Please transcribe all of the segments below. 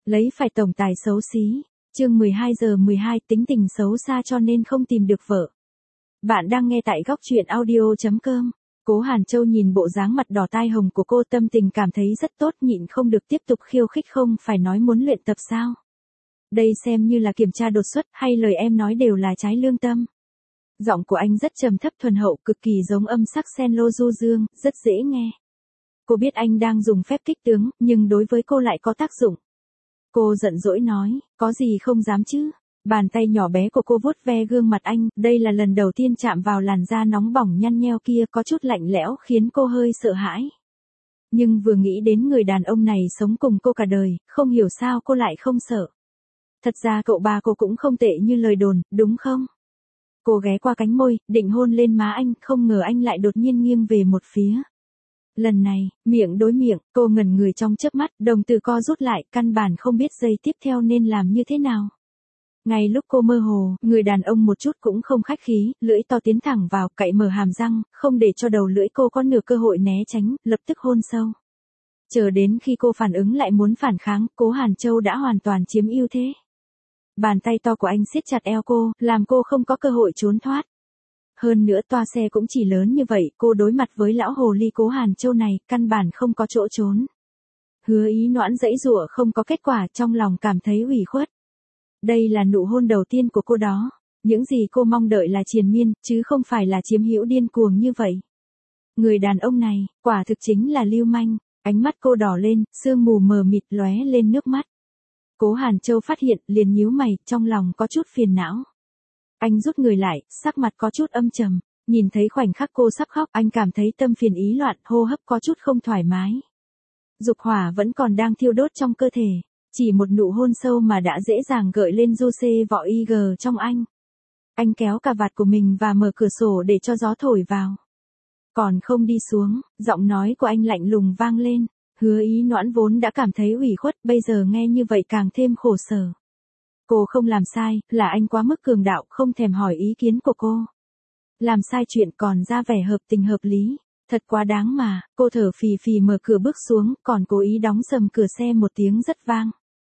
Lấy phải tổng tài xấu xí. Chương 12:12 tính tình xấu xa cho nên không tìm được vợ. Bạn đang nghe tại góc truyện audio.com. Cố Hàn Châu nhìn bộ dáng mặt đỏ tai hồng của cô, tâm tình cảm thấy rất tốt, nhịn không được tiếp tục khiêu khích, không phải nói muốn luyện tập sao? Đây xem như là kiểm tra đột xuất hay lời em nói đều là trái lương tâm? Giọng của anh rất trầm thấp thuần hậu, cực kỳ giống âm sắc sen lô du dương, rất dễ nghe. Cô biết anh đang dùng phép kích tướng, nhưng đối với cô lại có tác dụng. Cô giận dỗi nói, có gì không dám chứ. Bàn tay nhỏ bé của cô vuốt ve gương mặt anh, đây là lần đầu tiên chạm vào làn da nóng bỏng nhăn nheo kia, có chút lạnh lẽo khiến cô hơi sợ hãi. Nhưng vừa nghĩ đến người đàn ông này sống cùng cô cả đời, không hiểu sao cô lại không sợ. Thật ra cậu ba cô cũng không tệ như lời đồn, đúng không? Cô ghé qua cánh môi, định hôn lên má anh, không ngờ anh lại đột nhiên nghiêng về một phía. Lần này, miệng đối miệng, cô ngẩn người trong chớp mắt, đồng tử co rút lại, căn bản không biết giây tiếp theo nên làm như thế nào. Ngay lúc cô mơ hồ, người đàn ông một chút cũng không khách khí, lưỡi to tiến thẳng vào, cạy mở hàm răng, không để cho đầu lưỡi cô có nửa cơ hội né tránh, lập tức hôn sâu. Chờ đến khi cô phản ứng lại muốn phản kháng, Cố Hàn Châu đã hoàn toàn chiếm ưu thế. Bàn tay to của anh siết chặt eo cô, làm cô không có cơ hội trốn thoát. Hơn nữa toa xe cũng chỉ lớn như vậy, cô đối mặt với lão hồ ly Cố Hàn Châu này, căn bản không có chỗ trốn. Hứa Ý Noãn giãy giụa không có kết quả, trong lòng cảm thấy ủy khuất. Đây là nụ hôn đầu tiên của cô đó. Những gì cô mong đợi là triền miên, chứ không phải là chiếm hữu điên cuồng như vậy. Người đàn ông này, quả thực chính là lưu manh. Ánh mắt cô đỏ lên, sương mù mờ mịt lóe lên nước mắt. Cố Hàn Châu phát hiện, liền nhíu mày, trong lòng có chút phiền não. Anh rút người lại, sắc mặt có chút âm trầm. Nhìn thấy khoảnh khắc cô sắp khóc, anh cảm thấy tâm phiền ý loạn, hô hấp có chút không thoải mái. Dục hỏa vẫn còn đang thiêu đốt trong cơ thể. Chỉ một nụ hôn sâu mà đã dễ dàng gợi lên juice vỏ IG trong anh. Anh kéo cà vạt của mình và mở cửa sổ để cho gió thổi vào. Còn không đi xuống, giọng nói của anh lạnh lùng vang lên. Hứa Ý Noãn vốn đã cảm thấy ủy khuất, bây giờ nghe như vậy càng thêm khổ sở. Cô không làm sai, là anh quá mức cường đạo, không thèm hỏi ý kiến của cô. Làm sai chuyện còn ra vẻ hợp tình hợp lý. Thật quá đáng mà, cô thở phì phì mở cửa bước xuống, còn cố ý đóng sầm cửa xe một tiếng rất vang.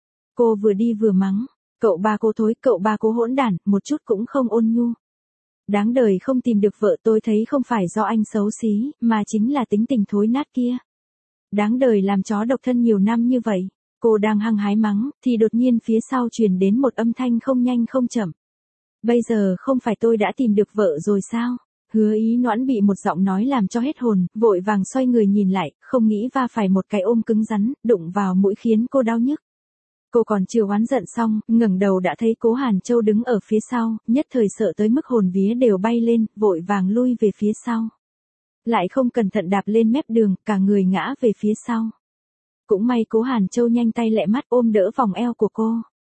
Cô vừa đi vừa mắng, cậu ba cô thối, cậu ba cô hỗn đản, một chút cũng không ôn nhu. Đáng đời không tìm được vợ, tôi thấy không phải do anh xấu xí, mà chính là tính tình thối nát kia. Đáng đời làm chó độc thân nhiều năm như vậy. Cô đang hăng hái mắng, thì đột nhiên phía sau truyền đến một âm thanh không nhanh không chậm. Bây giờ không phải tôi đã tìm được vợ rồi sao? Hứa Ý Noãn bị một giọng nói làm cho hết hồn, vội vàng xoay người nhìn lại, không nghĩ va phải một cái ôm cứng rắn, đụng vào mũi khiến cô đau nhức. Cô còn chưa oán giận xong, ngẩng đầu đã thấy Cố Hàn Châu đứng ở phía sau, nhất thời sợ tới mức hồn vía đều bay lên, vội vàng lui về phía sau. Lại không cẩn thận đạp lên mép đường, cả người ngã về phía sau. Cũng may Cố Hàn Châu nhanh tay lẹ mắt ôm đỡ vòng eo của cô.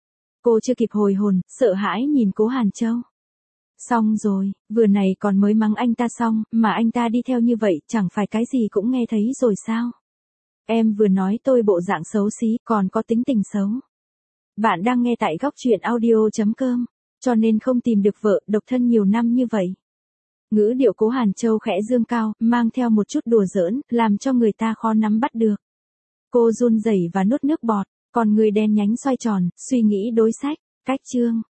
Cô chưa kịp hồi hồn, sợ hãi nhìn Cố Hàn Châu. Xong rồi, vừa này còn mới mắng anh ta xong, mà anh ta đi theo như vậy, chẳng phải cái gì cũng nghe thấy rồi sao? Em vừa nói tôi bộ dạng xấu xí, còn có tính tình xấu. Bạn đang nghe tại góc truyện audio.com, cho nên không tìm được vợ, độc thân nhiều năm như vậy. Ngữ điệu Cố Hàn Châu khẽ dương cao, mang theo một chút đùa giỡn, làm cho người ta khó nắm bắt được. Cô run rẩy và nuốt nước bọt, còn người đen nhánh xoay tròn, suy nghĩ đối sách, cách chương.